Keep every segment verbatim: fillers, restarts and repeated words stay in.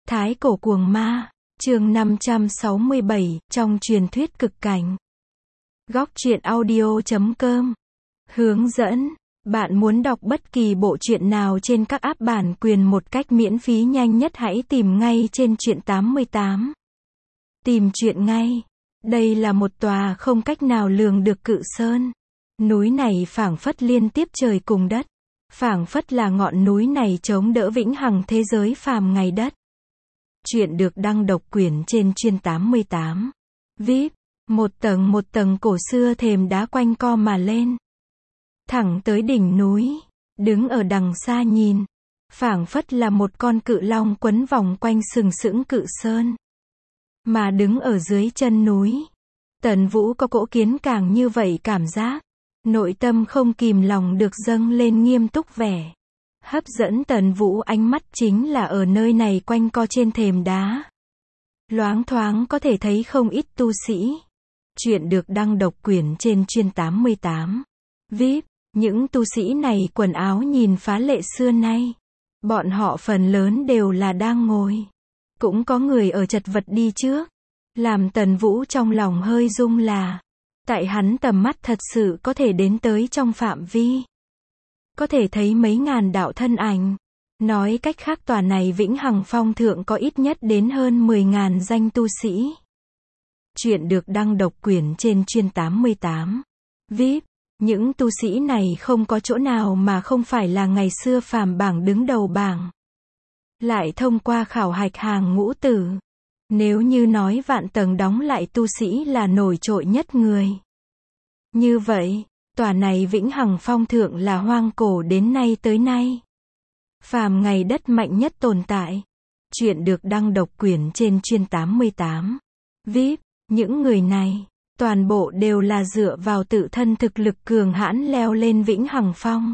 Thái cổ cuồng ma, chương năm trăm sáu mươi bảy, trong truyền thuyết cực cảnh. Góc truyện audio chấm com. Hướng dẫn. Bạn muốn đọc bất kỳ bộ truyện nào trên các app bản quyền một cách miễn phí nhanh nhất hãy tìm ngay trên truyện tám mươi tám. Tìm truyện ngay. Đây là một tòa không cách nào lường được cự sơn. Núi này phảng phất liên tiếp trời cùng đất. Phảng phất là ngọn núi này chống đỡ vĩnh hằng thế giới phàm ngày đất. Chuyện được đăng độc quyền trên chuyên tám mươi tám. vê i pê, một tầng một tầng cổ xưa thềm đá quanh co mà lên. Thẳng tới đỉnh núi, đứng ở đằng xa nhìn, phảng phất là một con cự long quấn vòng quanh sừng sững cự sơn. Mà đứng ở dưới chân núi, Tần Vũ có cỗ kiến càng như vậy cảm giác, nội tâm không kìm lòng được dâng lên nghiêm túc vẻ. Hấp dẫn Tần Vũ ánh mắt chính là ở nơi này quanh co trên thềm đá. Loáng thoáng có thể thấy không ít tu sĩ. Chuyện được đăng độc quyền trên chuyên tám mươi tám. vê i pê, những tu sĩ này quần áo nhìn phá lệ xưa nay. Bọn họ phần lớn đều là đang ngồi. Cũng có người ở chật vật đi trước. Làm Tần Vũ trong lòng hơi rung là, tại hắn tầm mắt thật sự có thể đến tới trong phạm vi. Có thể thấy mấy ngàn đạo thân ảnh. Nói cách khác tòa này Vĩnh Hằng Phong thượng có ít nhất đến hơn mười ngàn danh tu sĩ. Chuyện được đăng độc quyền trên chuyên tám mươi tám. vê i pê, những tu sĩ này không có chỗ nào mà không phải là ngày xưa phàm bảng đứng đầu bảng. Lại thông qua khảo hạch hàng ngũ tử. Nếu như nói vạn tầng đóng lại tu sĩ là nổi trội nhất người. Như vậy, tòa này Vĩnh Hằng Phong thượng là hoang cổ đến nay tới nay. Phàm ngày đất mạnh nhất tồn tại. Chuyện được đăng độc quyền trên chuyên tám mươi tám. vê i pê, những người này, toàn bộ đều là dựa vào tự thân thực lực cường hãn leo lên Vĩnh Hằng Phong.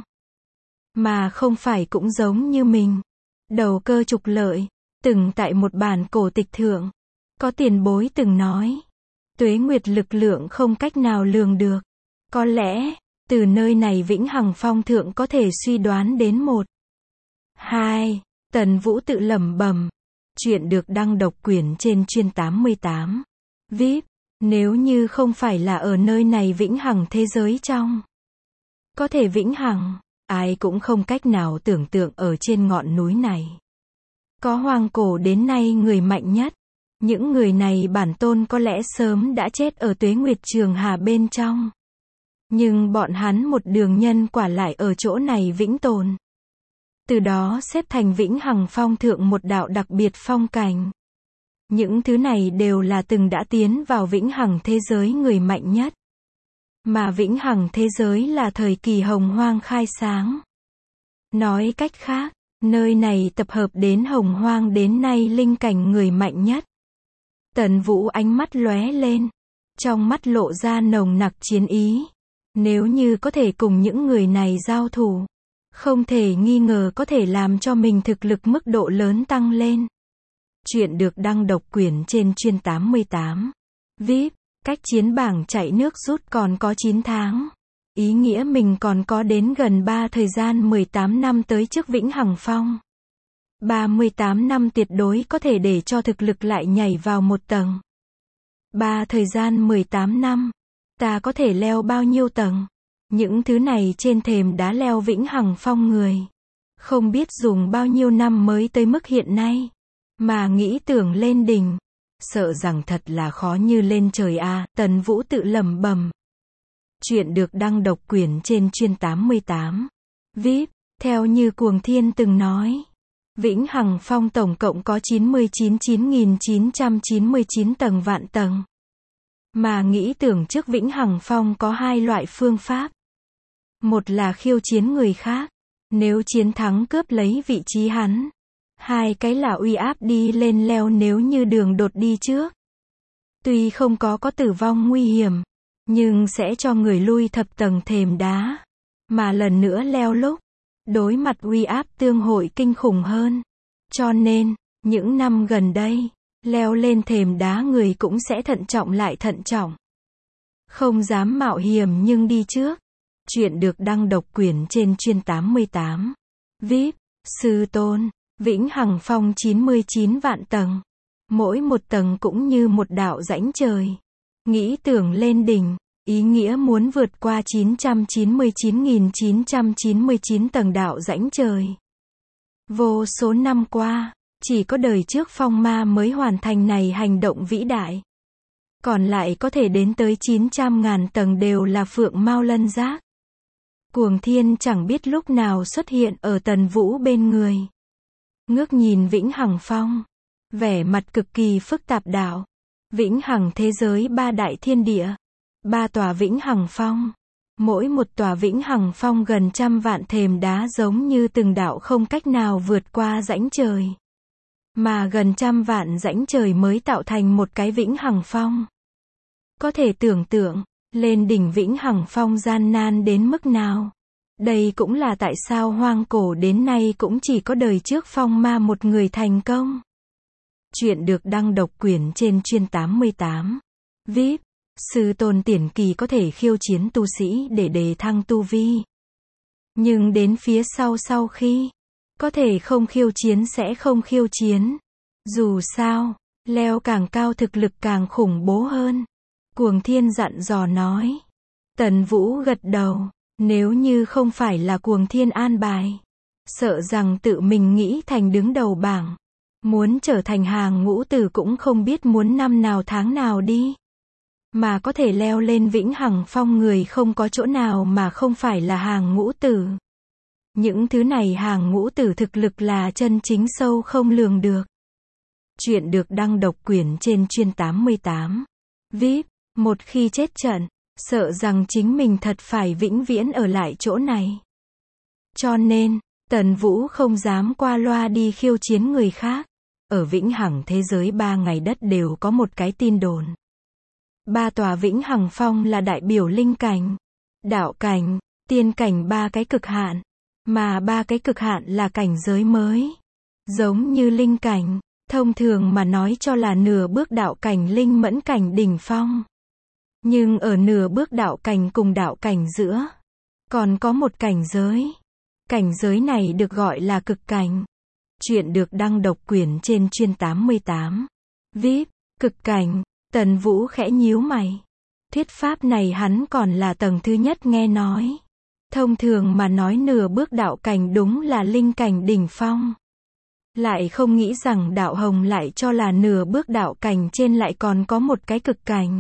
Mà không phải cũng giống như mình. Đầu cơ trục lợi, từng tại một bản cổ tịch thượng. Có tiền bối từng nói. Tuế nguyệt lực lượng không cách nào lường được. Có lẽ, từ nơi này Vĩnh Hằng Phong thượng có thể suy đoán đến một. Hai, Tần Vũ tự lẩm bẩm. Chuyện được đăng độc quyền trên chuyên tám mươi tám. vê i pê, nếu như không phải là ở nơi này Vĩnh Hằng thế giới trong. Có thể Vĩnh Hằng, ai cũng không cách nào tưởng tượng ở trên ngọn núi này. Có hoang cổ đến nay người mạnh nhất. Những người này bản tôn có lẽ sớm đã chết ở tuế nguyệt trường hà bên trong. Nhưng bọn hắn một đường nhân quả lại ở chỗ này vĩnh tồn. Từ đó xếp thành Vĩnh Hằng Phong thượng một đạo đặc biệt phong cảnh. Những thứ này đều là từng đã tiến vào Vĩnh Hằng thế giới người mạnh nhất. Mà Vĩnh Hằng thế giới là thời kỳ hồng hoang khai sáng. Nói cách khác, nơi này tập hợp đến hồng hoang đến nay linh cảnh người mạnh nhất. Tần Vũ ánh mắt lóe lên. Trong mắt lộ ra nồng nặc chiến ý. Nếu như có thể cùng những người này giao thủ, không thể nghi ngờ có thể làm cho mình thực lực mức độ lớn tăng lên. Chuyện được đăng độc quyền trên chuyên tám mươi tám. vê i pê, cách chiến bảng chạy nước rút còn có chín tháng. Ý nghĩa mình còn có đến gần ba thời gian mười tám năm tới trước Vĩnh Hằng Phong. ba mươi tám năm tuyệt đối có thể để cho thực lực lại nhảy vào một tầng. ba thời gian mười tám năm. Ta có thể leo bao nhiêu tầng? Những thứ này trên thềm đá leo Vĩnh Hằng Phong người. Không biết dùng bao nhiêu năm mới tới mức hiện nay. Mà nghĩ tưởng lên đỉnh. Sợ rằng thật là khó như lên trời a. À, Tần Vũ tự lẩm bẩm. Chuyện được đăng độc quyền trên chuyên tám mươi tám. vê i pê, theo như Cuồng Thiên từng nói. Vĩnh Hằng Phong tổng cộng có chín mươi chín nghìn chín trăm chín mươi chín tầng vạn tầng. Mà nghĩ tưởng trước Vĩnh Hằng Phong có hai loại phương pháp. Một là khiêu chiến người khác. Nếu chiến thắng cướp lấy vị trí hắn. Hai cái là uy áp đi lên leo nếu như đường đột đi trước. Tuy không có có tử vong nguy hiểm. Nhưng sẽ cho người lui thập tầng thềm đá. Mà lần nữa leo lúc. Đối mặt uy áp tương hội kinh khủng hơn. Cho nên, những năm gần đây, leo lên thềm đá người cũng sẽ thận trọng lại thận trọng. Không dám mạo hiểm nhưng đi trước. Chuyện được đăng độc quyền trên chuyên tám mươi tám. vê i pê, sư tôn, Vĩnh Hằng Phong chín mươi chín vạn tầng. Mỗi một tầng cũng như một đạo rãnh trời. Nghĩ tưởng lên đỉnh, ý nghĩa muốn vượt qua chín trăm chín mươi chín nghìn chín trăm chín mươi chín tầng đạo rãnh trời. Vô số năm qua, chỉ có đời trước Phong Ma mới hoàn thành này hành động vĩ đại. Còn lại có thể đến tới chín trăm ngàn tầng đều là Phượng Mao Lân Giác. Cuồng Thiên chẳng biết lúc nào xuất hiện ở Tần Vũ bên người. Ngước nhìn Vĩnh Hằng Phong, vẻ mặt cực kỳ phức tạp đạo. Vĩnh Hằng thế giới ba đại thiên địa, ba tòa Vĩnh Hằng Phong. Mỗi một tòa Vĩnh Hằng Phong gần trăm vạn thềm đá giống như từng đạo không cách nào vượt qua rãnh trời. Mà gần trăm vạn rãnh trời mới tạo thành một cái Vĩnh Hằng Phong. Có thể tưởng tượng, lên đỉnh Vĩnh Hằng Phong gian nan đến mức nào. Đây cũng là tại sao hoang cổ đến nay cũng chỉ có đời trước Phong Ma một người thành công. Chuyện được đăng độc quyền trên chuyên tám mươi tám. vê i pê, sư tôn tiền kỳ có thể khiêu chiến tu sĩ để đề thăng tu vi. Nhưng đến phía sau sau khi, có thể không khiêu chiến sẽ không khiêu chiến. Dù sao, leo càng cao thực lực càng khủng bố hơn. Cuồng Thiên dặn dò nói. Tần Vũ gật đầu, nếu như không phải là Cuồng Thiên an bài, sợ rằng tự mình nghĩ thành đứng đầu bảng. Muốn trở thành hàng ngũ tử cũng không biết muốn năm nào tháng nào đi. Mà có thể leo lên Vĩnh Hằng Phong người không có chỗ nào mà không phải là hàng ngũ tử. Những thứ này hàng ngũ tử thực lực là chân chính sâu không lường được. Chuyện được đăng độc quyền trên chuyên tám mươi tám. vê i pê, một khi chết trận, sợ rằng chính mình thật phải vĩnh viễn ở lại chỗ này. Cho nên, Tần Vũ không dám qua loa đi khiêu chiến người khác. Ở Vĩnh Hằng thế giới ba ngày đất đều có một cái tin đồn. Ba tòa Vĩnh Hằng Phong là đại biểu linh cảnh, đạo cảnh, tiên cảnh ba cái cực hạn. Mà ba cái cực hạn là cảnh giới mới. Giống như linh cảnh, thông thường mà nói cho là nửa bước đạo cảnh linh mẫn cảnh đỉnh phong. Nhưng ở nửa bước đạo cảnh cùng đạo cảnh giữa, còn có một cảnh giới. Cảnh giới này được gọi là cực cảnh. Chuyện được đăng độc quyền trên chuyên tám mươi tám. vê i pê, cực cảnh, Tần Vũ khẽ nhíu mày. Thuyết pháp này hắn còn là tầng thứ nhất nghe nói. Thông thường mà nói nửa bước đạo cảnh đúng là linh cảnh đỉnh phong. Lại không nghĩ rằng đạo hồng lại cho là nửa bước đạo cảnh trên lại còn có một cái cực cảnh.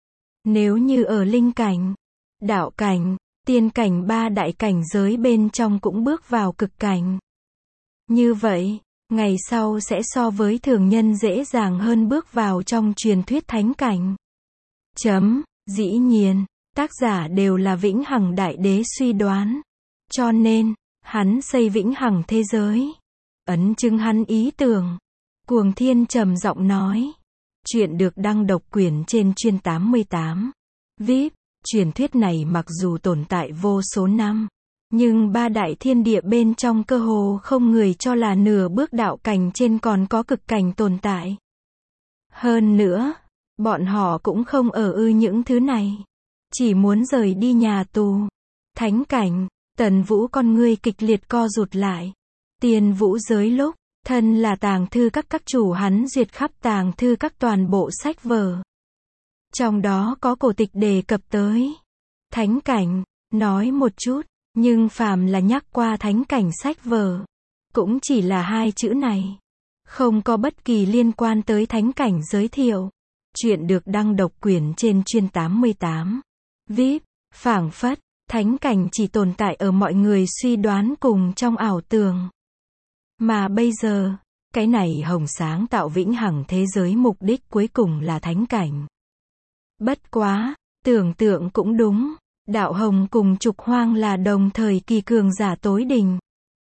Nếu như ở linh cảnh, đạo cảnh, tiên cảnh ba đại cảnh giới bên trong cũng bước vào cực cảnh. Như vậy, ngày sau sẽ so với thường nhân dễ dàng hơn bước vào trong truyền thuyết thánh cảnh. Chấm, dĩ nhiên, tác giả đều là Vĩnh Hằng Đại Đế suy đoán. Cho nên, hắn xây Vĩnh Hằng thế giới. Ấn chứng hắn ý tưởng. Cuồng Thiên trầm giọng nói. Chuyện được đăng độc quyền trên chuyên tám mươi tám. vê i pê, truyền thuyết này mặc dù tồn tại vô số năm, nhưng ba đại thiên địa bên trong cơ hồ không người cho là nửa bước đạo cảnh trên còn có cực cảnh tồn tại. Hơn nữa, bọn họ cũng không ở ư những thứ này. Chỉ muốn rời đi nhà tù. Thánh cảnh, Tần Vũ con ngươi kịch liệt co rụt lại. Tiên vũ giới lúc, thân là tàng thư các các chủ hắn duyệt khắp tàng thư các toàn bộ sách vở. Trong đó có cổ tịch đề cập tới thánh cảnh, nói một chút, nhưng phàm là nhắc qua thánh cảnh sách vở, cũng chỉ là hai chữ này. Không có bất kỳ liên quan tới thánh cảnh giới thiệu. Chuyện được đăng độc quyền trên chuyên tám mươi tám. vê i pê, phảng phất, thánh cảnh chỉ tồn tại ở mọi người suy đoán cùng trong ảo tưởng. Mà bây giờ, cái này hồng sáng tạo Vĩnh Hằng thế giới mục đích cuối cùng là thánh cảnh. Bất quá, tưởng tượng cũng đúng, đạo hồng cùng trục hoang là đồng thời kỳ cường giả tối đỉnh.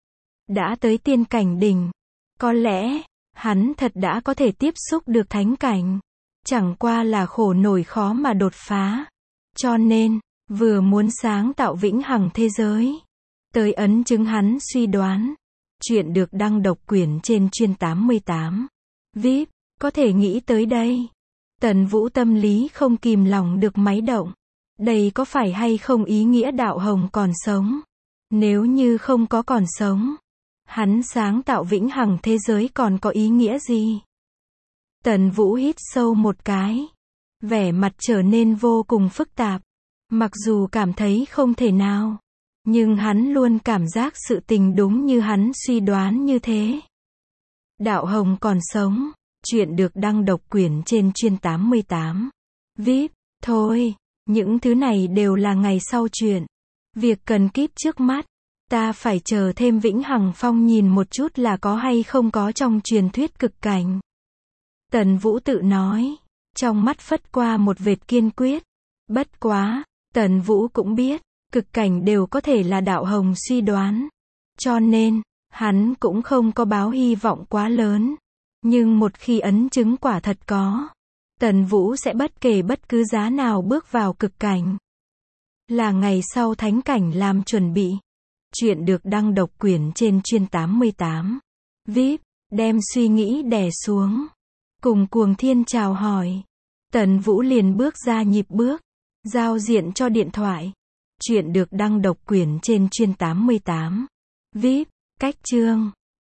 Đã tới tiên cảnh đỉnh, có lẽ, hắn thật đã có thể tiếp xúc được thánh cảnh. Chẳng qua là khổ nổi khó mà đột phá. Cho nên, vừa muốn sáng tạo Vĩnh Hằng thế giới, tới ấn chứng hắn suy đoán. Chuyện được đăng độc quyền trên chuyên tám mươi tám. vê i pê, có thể nghĩ tới đây. Tần Vũ tâm lý không kìm lòng được máy động. Đây có phải hay không ý nghĩa đạo hồng còn sống? Nếu như không có còn sống, Hắn sáng tạo vĩnh hằng thế giới còn có ý nghĩa gì? Tần Vũ hít sâu một cái. Vẻ mặt trở nên vô cùng phức tạp. Mặc dù cảm thấy không thể nào, nhưng hắn luôn cảm giác sự tình đúng như hắn suy đoán như thế. Đạo Hồng còn sống. Chuyện được đăng độc quyền trên chuyên tám mươi tám. vê i pê, thôi, những thứ này đều là ngày sau chuyện. Việc cần kíp trước mắt, ta phải chờ thêm Vĩnh Hằng Phong nhìn một chút là có hay không có trong truyền thuyết cực cảnh. Tần Vũ tự nói, trong mắt phất qua một vệt kiên quyết. Bất quá, Tần Vũ cũng biết, cực cảnh đều có thể là Đạo Hồng suy đoán. Cho nên, hắn cũng không có báo hy vọng quá lớn. Nhưng một khi ấn chứng quả thật có, Tần Vũ sẽ bất kể bất cứ giá nào bước vào cực cảnh. Là ngày sau thánh cảnh làm chuẩn bị. Chuyện được đăng độc quyền trên chuyên tám mươi tám. vê i pê, đem suy nghĩ đè xuống. Cùng Cuồng Thiên chào hỏi. Tần Vũ liền bước ra nhịp bước. Giao diện cho điện thoại. Chuyện được đăng độc quyền trên chuyên tám mươi tám. vê i pê, cách chương.